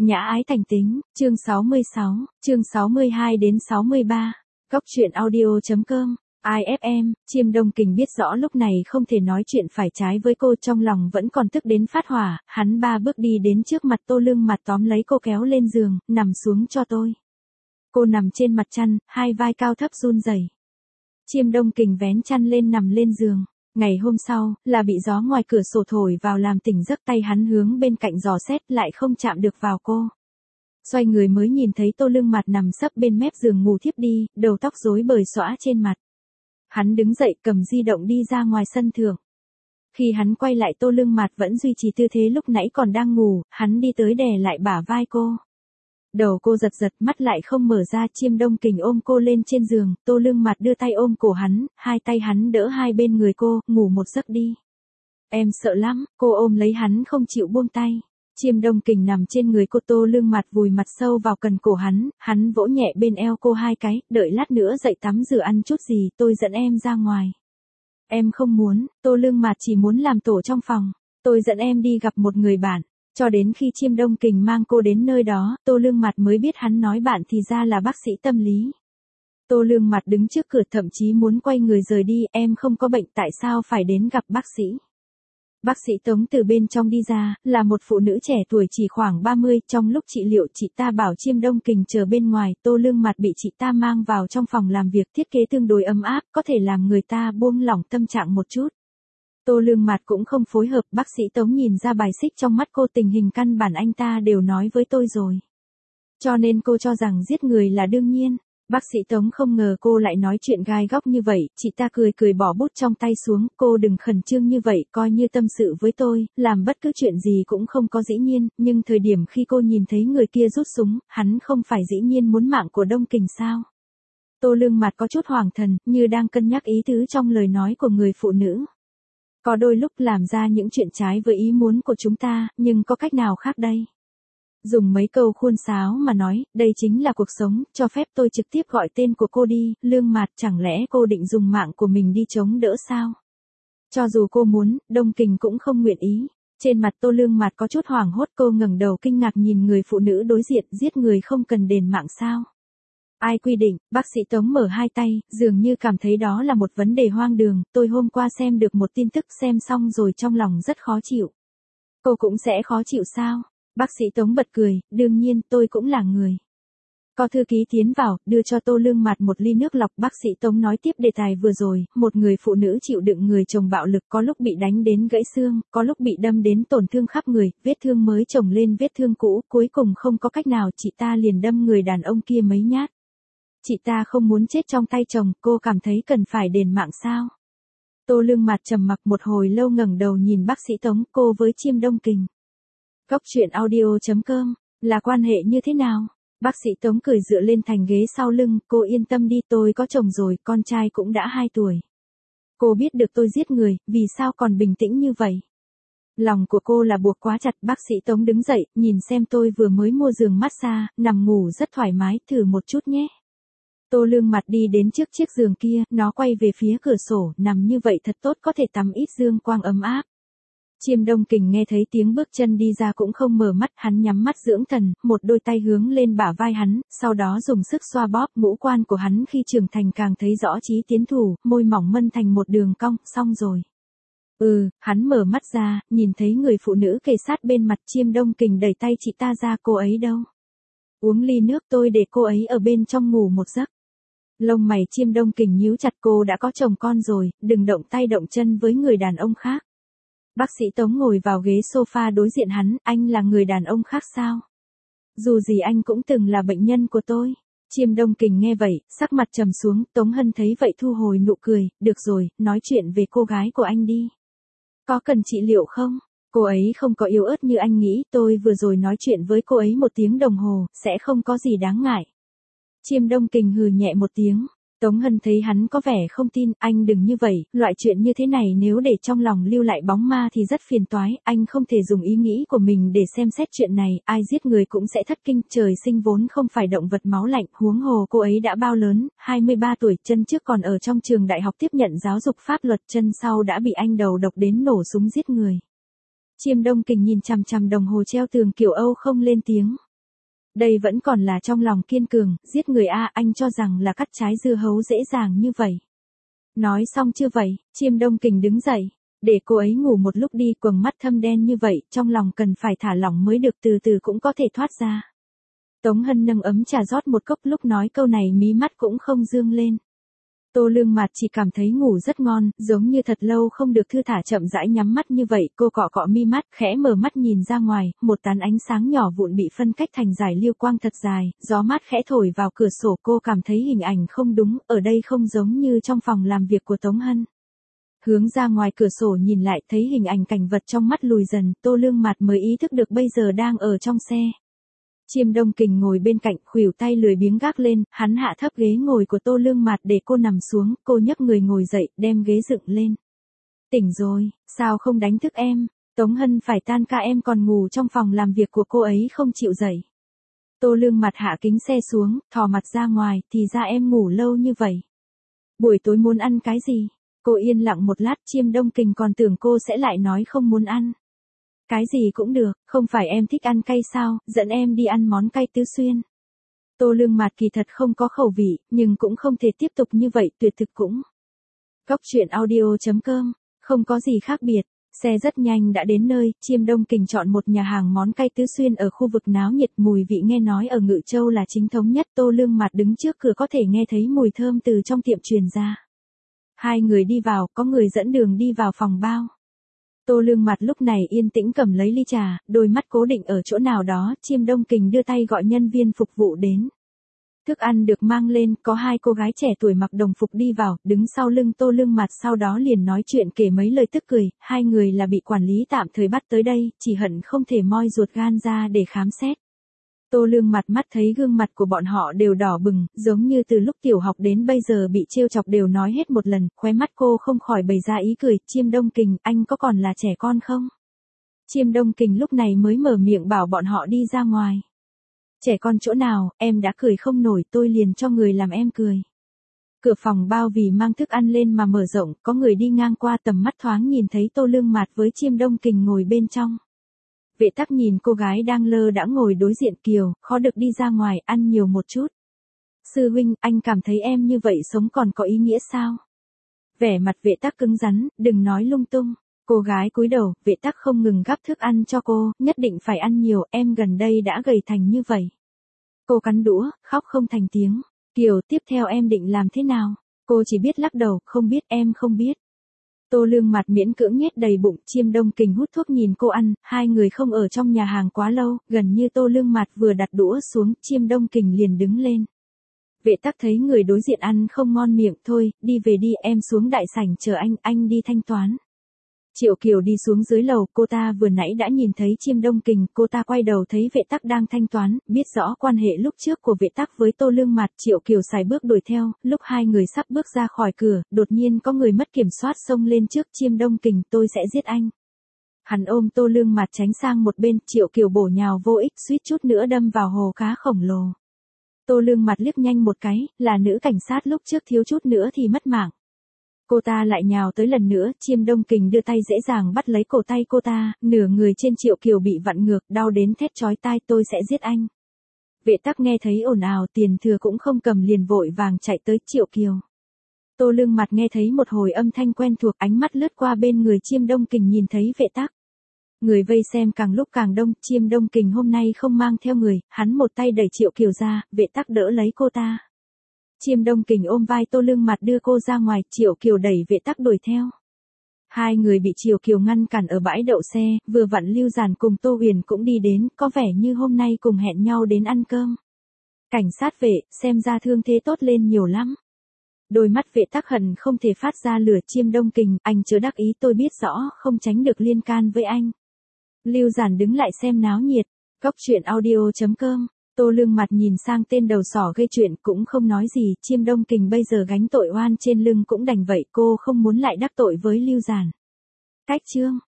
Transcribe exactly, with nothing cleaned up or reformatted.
Nhã ái thành tính, chương sáu mươi sáu, chương sáu mươi hai đến sáu mươi ba. Góc truyện audio chấm com, i ép em, Chiêm Đông Kình biết rõ lúc này không thể nói chuyện phải trái với cô, trong lòng vẫn còn tức đến phát hỏa, hắn ba bước đi đến trước mặt Tô Lương Mặt tóm lấy cô kéo lên giường, nằm xuống cho tôi. Cô nằm trên mặt chăn, hai vai cao thấp run rẩy. Chiêm Đông Kình vén chăn lên nằm lên giường. Ngày hôm sau, là bị gió ngoài cửa sổ thổi vào làm tỉnh giấc, tay hắn hướng bên cạnh dò xét lại không chạm được vào cô. Xoay người mới nhìn thấy Tô Lương Mặt nằm sấp bên mép giường ngủ thiếp đi, đầu tóc rối bời xõa trên mặt. Hắn đứng dậy cầm di động đi ra ngoài sân thượng. Khi hắn quay lại Tô Lương Mặt vẫn duy trì tư thế lúc nãy còn đang ngủ, hắn đi tới đè lại bả vai cô. Đầu cô giật giật, mắt lại không mở ra. Chiêm Đông Kình ôm cô lên trên giường, Tô Lương Mặt đưa tay ôm cổ hắn, hai tay hắn đỡ hai bên người cô, ngủ một giấc đi. Em sợ lắm, cô ôm lấy hắn không chịu buông tay. Chiêm Đông Kình nằm trên người cô, Tô Lương Mặt vùi mặt sâu vào cần cổ hắn, hắn vỗ nhẹ bên eo cô hai cái, đợi lát nữa dậy tắm rửa ăn chút gì, tôi dẫn em ra ngoài. Em không muốn, Tô Lương Mặt chỉ muốn làm tổ trong phòng, tôi dẫn em đi gặp một người bạn. Cho đến khi Chiêm Đông Kình mang cô đến nơi đó, Tô Lương Mặt mới biết hắn nói bạn thì ra là bác sĩ tâm lý. Tô Lương Mặt đứng trước cửa thậm chí muốn quay người rời đi, em không có bệnh tại sao phải đến gặp bác sĩ. Bác sĩ Tống từ bên trong đi ra, là một phụ nữ trẻ tuổi chỉ khoảng ba mươi, trong lúc trị liệu chị ta bảo Chiêm Đông Kình chờ bên ngoài, Tô Lương Mặt bị chị ta mang vào trong phòng làm việc, thiết kế tương đối ấm áp, có thể làm người ta buông lỏng tâm trạng một chút. Tô Lương Mặt cũng không phối hợp, bác sĩ Tống nhìn ra bài xích trong mắt cô, tình hình căn bản anh ta đều nói với tôi rồi. Cho nên cô cho rằng giết người là đương nhiên. Bác sĩ Tống không ngờ cô lại nói chuyện gai góc như vậy, chị ta cười cười bỏ bút trong tay xuống, cô đừng khẩn trương như vậy, coi như tâm sự với tôi, làm bất cứ chuyện gì cũng không có dĩ nhiên, nhưng thời điểm khi cô nhìn thấy người kia rút súng, hắn không phải dĩ nhiên muốn mạng của Đông Kình sao? Tô Lương Mặt có chút hoảng thần, như đang cân nhắc ý tứ trong lời nói của người phụ nữ. Có đôi lúc làm ra những chuyện trái với ý muốn của chúng ta, nhưng có cách nào khác đây? Dùng mấy câu khuôn sáo mà nói, đây chính là cuộc sống, cho phép tôi trực tiếp gọi tên của cô đi, Lương Mặt, chẳng lẽ cô định dùng mạng của mình đi chống đỡ sao? Cho dù cô muốn, Đông Kình cũng không nguyện ý. Trên mặt Tô Lương Mặt có chút hoảng hốt, cô ngẩng đầu kinh ngạc nhìn người phụ nữ đối diện, giết người không cần đền mạng sao? Ai quy định? Bác sĩ Tống mở hai tay, dường như cảm thấy đó là một vấn đề hoang đường, tôi hôm qua xem được một tin tức, xem xong rồi trong lòng rất khó chịu. Cô cũng sẽ khó chịu sao? Bác sĩ Tống bật cười, đương nhiên tôi cũng là người. Có thư ký tiến vào, đưa cho Tô Lương Mặt một ly nước lọc, bác sĩ Tống nói tiếp đề tài vừa rồi, một người phụ nữ chịu đựng người chồng bạo lực, có lúc bị đánh đến gãy xương, có lúc bị đâm đến tổn thương khắp người, vết thương mới chồng lên vết thương cũ, cuối cùng không có cách nào, chị ta liền đâm người đàn ông kia mấy nhát. Chị ta không muốn chết trong tay chồng, cô cảm thấy cần phải đền mạng sao? Tô Lương Mặt trầm mặc một hồi lâu ngẩng đầu nhìn bác sĩ Tống, cô với Chiêm Đông Kình. Góc truyện audio chấm com, là quan hệ như thế nào? Bác sĩ Tống cười dựa lên thành ghế sau lưng, cô yên tâm đi, tôi có chồng rồi, con trai cũng đã hai tuổi. Cô biết được tôi giết người, vì sao còn bình tĩnh như vậy? Lòng của cô là buộc quá chặt. Bác sĩ Tống đứng dậy, nhìn xem tôi vừa mới mua giường massage, nằm ngủ rất thoải mái, thử một chút nhé. Tô Lương Mặt đi đến trước chiếc giường kia, nó quay về phía cửa sổ, nằm như vậy thật tốt, có thể tắm ít dương quang ấm áp. Chiêm Đông Kình nghe thấy tiếng bước chân đi ra cũng không mở mắt, hắn nhắm mắt dưỡng thần, một đôi tay hướng lên bả vai hắn, sau đó dùng sức xoa bóp, ngũ quan của hắn khi trưởng thành càng thấy rõ chí tiến thủ, môi mỏng mân thành một đường cong, xong rồi. Ừ, hắn mở mắt ra, nhìn thấy người phụ nữ kề sát bên mặt. Chiêm Đông Kình đẩy tay chị ta ra, cô ấy đâu? Uống ly nước, tôi để cô ấy ở bên trong ngủ một giấc. Lông mày Chiêm Đông Kình nhíu chặt, cô đã có chồng con rồi, đừng động tay động chân với người đàn ông khác. Bác sĩ Tống ngồi vào ghế sofa đối diện hắn, anh là người đàn ông khác sao? Dù gì anh cũng từng là bệnh nhân của tôi. Chiêm Đông Kình nghe vậy, sắc mặt trầm xuống, Tống Hân thấy vậy thu hồi nụ cười, được rồi, nói chuyện về cô gái của anh đi. Có cần trị liệu không? Cô ấy không có yếu ớt như anh nghĩ, tôi vừa rồi nói chuyện với cô ấy một tiếng đồng hồ, sẽ không có gì đáng ngại. Chiêm Đông Kình hừ nhẹ một tiếng. Tống Hân thấy hắn có vẻ không tin, anh đừng như vậy, loại chuyện như thế này nếu để trong lòng lưu lại bóng ma thì rất phiền toái, anh không thể dùng ý nghĩ của mình để xem xét chuyện này, ai giết người cũng sẽ thất kinh, trời sinh vốn không phải động vật máu lạnh, huống hồ cô ấy đã bao lớn, hai mươi ba tuổi, chân trước còn ở trong trường đại học tiếp nhận giáo dục pháp luật, chân sau đã bị anh đầu độc đến nổ súng giết người. Chiêm Đông Kình nhìn chằm chằm đồng hồ treo tường kiểu Âu không lên tiếng. Đây vẫn còn là trong lòng kiên cường, giết người a, anh cho rằng là cắt trái dưa hấu dễ dàng như vậy. Nói xong chưa vậy, Chiêm Đông Kình đứng dậy, để cô ấy ngủ một lúc đi, quầng mắt thâm đen như vậy, trong lòng cần phải thả lỏng mới được, từ từ cũng có thể thoát ra. Tống Hân nâng ấm trà rót một cốc, lúc nói câu này mí mắt cũng không dương lên. Tô Lương Mạt chỉ cảm thấy ngủ rất ngon, giống như thật lâu không được thư thả, chậm rãi nhắm mắt như vậy, cô cọ cọ mi mắt, khẽ mở mắt nhìn ra ngoài, một tán ánh sáng nhỏ vụn bị phân cách thành dải lưu quang thật dài, gió mát khẽ thổi vào cửa sổ, cô cảm thấy hình ảnh không đúng, ở đây không giống như trong phòng làm việc của Tống Hân. Hướng ra ngoài cửa sổ nhìn lại, thấy hình ảnh cảnh vật trong mắt lùi dần, Tô Lương Mạt mới ý thức được bây giờ đang ở trong xe. Chiêm Đông Kình ngồi bên cạnh, khuỷu tay lười biếng gác lên, hắn hạ thấp ghế ngồi của Tô Lương Mạt để cô nằm xuống, cô nhấc người ngồi dậy, đem ghế dựng lên. Tỉnh rồi, sao không đánh thức em? Tống Hân phải tan ca, em còn ngủ trong phòng làm việc của cô ấy không chịu dậy. Tô Lương Mạt hạ kính xe xuống, thò mặt ra ngoài, thì ra em ngủ lâu như vậy. Buổi tối muốn ăn cái gì? Cô yên lặng một lát, Chiêm Đông Kình còn tưởng cô sẽ lại nói không muốn ăn. Cái gì cũng được, không phải em thích ăn cay sao, dẫn em đi ăn món cay Tứ Xuyên. Tô Lương Mạt kỳ thật không có khẩu vị, nhưng cũng không thể tiếp tục như vậy, tuyệt thực cũng. Cóc truyện audio chấm com, không có gì khác biệt, xe rất nhanh đã đến nơi, Chiêm Đông Kình chọn một nhà hàng món cay Tứ Xuyên ở khu vực náo nhiệt, mùi vị nghe nói ở Ngự Châu là chính thống nhất, Tô Lương Mạt đứng trước cửa có thể nghe thấy mùi thơm từ trong tiệm truyền ra. Hai người đi vào, có người dẫn đường đi vào phòng bao. Tô Lương Mạt lúc này yên tĩnh cầm lấy ly trà, đôi mắt cố định ở chỗ nào đó, Chiêm Đông Kình đưa tay gọi nhân viên phục vụ đến. Thức ăn được mang lên, có hai cô gái trẻ tuổi mặc đồng phục đi vào, đứng sau lưng Tô Lương Mạt, sau đó liền nói chuyện kể mấy lời tức cười, hai người là bị quản lý tạm thời bắt tới đây, chỉ hận không thể moi ruột gan ra để khám xét. Tô Lương Mạt mắt thấy gương mặt của bọn họ đều đỏ bừng, giống như từ lúc tiểu học đến bây giờ bị trêu chọc đều nói hết một lần, khóe mắt cô không khỏi bày ra ý cười, Chiêm Đông Kình, anh có còn là trẻ con không? Chiêm Đông Kình lúc này mới mở miệng bảo bọn họ đi ra ngoài. Trẻ con chỗ nào, em đã cười không nổi, tôi liền cho người làm em cười. Cửa phòng bao vì mang thức ăn lên mà mở rộng, có người đi ngang qua, tầm mắt thoáng nhìn thấy Tô Lương Mạt với Chiêm Đông Kình ngồi bên trong. Vệ Tắc nhìn cô gái đang lơ đãng ngồi đối diện Kiều, khó được đi ra ngoài, ăn nhiều một chút. Sư huynh, anh cảm thấy em như vậy sống còn có ý nghĩa sao? Vẻ mặt Vệ Tắc cứng rắn, đừng nói lung tung. Cô gái cúi đầu, Vệ Tắc không ngừng gắp thức ăn cho cô, nhất định phải ăn nhiều, em gần đây đã gầy thành như vậy. Cô cắn đũa, khóc không thành tiếng. Kiều, tiếp theo em định làm thế nào? Cô chỉ biết lắc đầu, không biết, em không biết. Tô Lương Mạt miễn cưỡng nhét đầy bụng, Chiêm Đông Kình hút thuốc nhìn cô ăn, hai người không ở trong nhà hàng quá lâu, gần như Tô Lương Mạt vừa đặt đũa xuống, Chiêm Đông Kình liền đứng lên. Vệ Tắc thấy người đối diện ăn không ngon miệng, thôi, đi về đi, em xuống đại sảnh chờ anh, anh đi thanh toán. Triệu Kiều đi xuống dưới lầu, cô ta vừa nãy đã nhìn thấy Chiêm Đông Kình, cô ta quay đầu thấy Vệ Tắc đang thanh toán, biết rõ quan hệ lúc trước của Vệ Tắc với Tô Lương Mạt, Triệu Kiều sải bước đuổi theo, lúc hai người sắp bước ra khỏi cửa, đột nhiên có người mất kiểm soát xông lên trước, Chiêm Đông Kình, tôi sẽ giết anh. Hắn ôm Tô Lương Mạt tránh sang một bên, Triệu Kiều bổ nhào vô ích, suýt chút nữa đâm vào hồ cá khổng lồ. Tô Lương Mạt liếc nhanh một cái, là nữ cảnh sát lúc trước thiếu chút nữa thì mất mạng. Cô ta lại nhào tới lần nữa, Chiêm Đông Kình đưa tay dễ dàng bắt lấy cổ tay cô ta, nửa người trên Triệu Kiều bị vặn ngược, đau đến thét chói tai, tôi sẽ giết anh. Vệ Tắc nghe thấy ồn ào, tiền thừa cũng không cầm liền vội vàng chạy tới Triệu Kiều. Tô Lương Mạt nghe thấy một hồi âm thanh quen thuộc, ánh mắt lướt qua bên người Chiêm Đông Kình nhìn thấy Vệ Tắc. Người vây xem càng lúc càng đông, Chiêm Đông Kình hôm nay không mang theo người, hắn một tay đẩy Triệu Kiều ra, Vệ Tắc đỡ lấy cô ta. Chiêm Đông Kình ôm vai Tô Lương Mạt đưa cô ra ngoài, Triệu Kiều đẩy Vệ Tắc đuổi theo. Hai người bị Triệu Kiều ngăn cản ở bãi đậu xe, vừa vặn Lưu Giản cùng Tô Huyền cũng đi đến, có vẻ như hôm nay cùng hẹn nhau đến ăn cơm. Cảnh sát Vệ, xem ra thương thế tốt lên nhiều lắm. Đôi mắt Vệ Tắc hận không thể phát ra lửa, Chiêm Đông Kình, anh chớ đắc ý, tôi biết rõ, không tránh được liên can với anh. Lưu Giản đứng lại xem náo nhiệt, cóc truyện audio chấm com. Tô Lương Mạt nhìn sang tên đầu sỏ gây chuyện cũng không nói gì, Chiêm Đông Kình bây giờ gánh tội oan trên lưng cũng đành vậy, cô không muốn lại đắc tội với Lưu Giản. Cách chương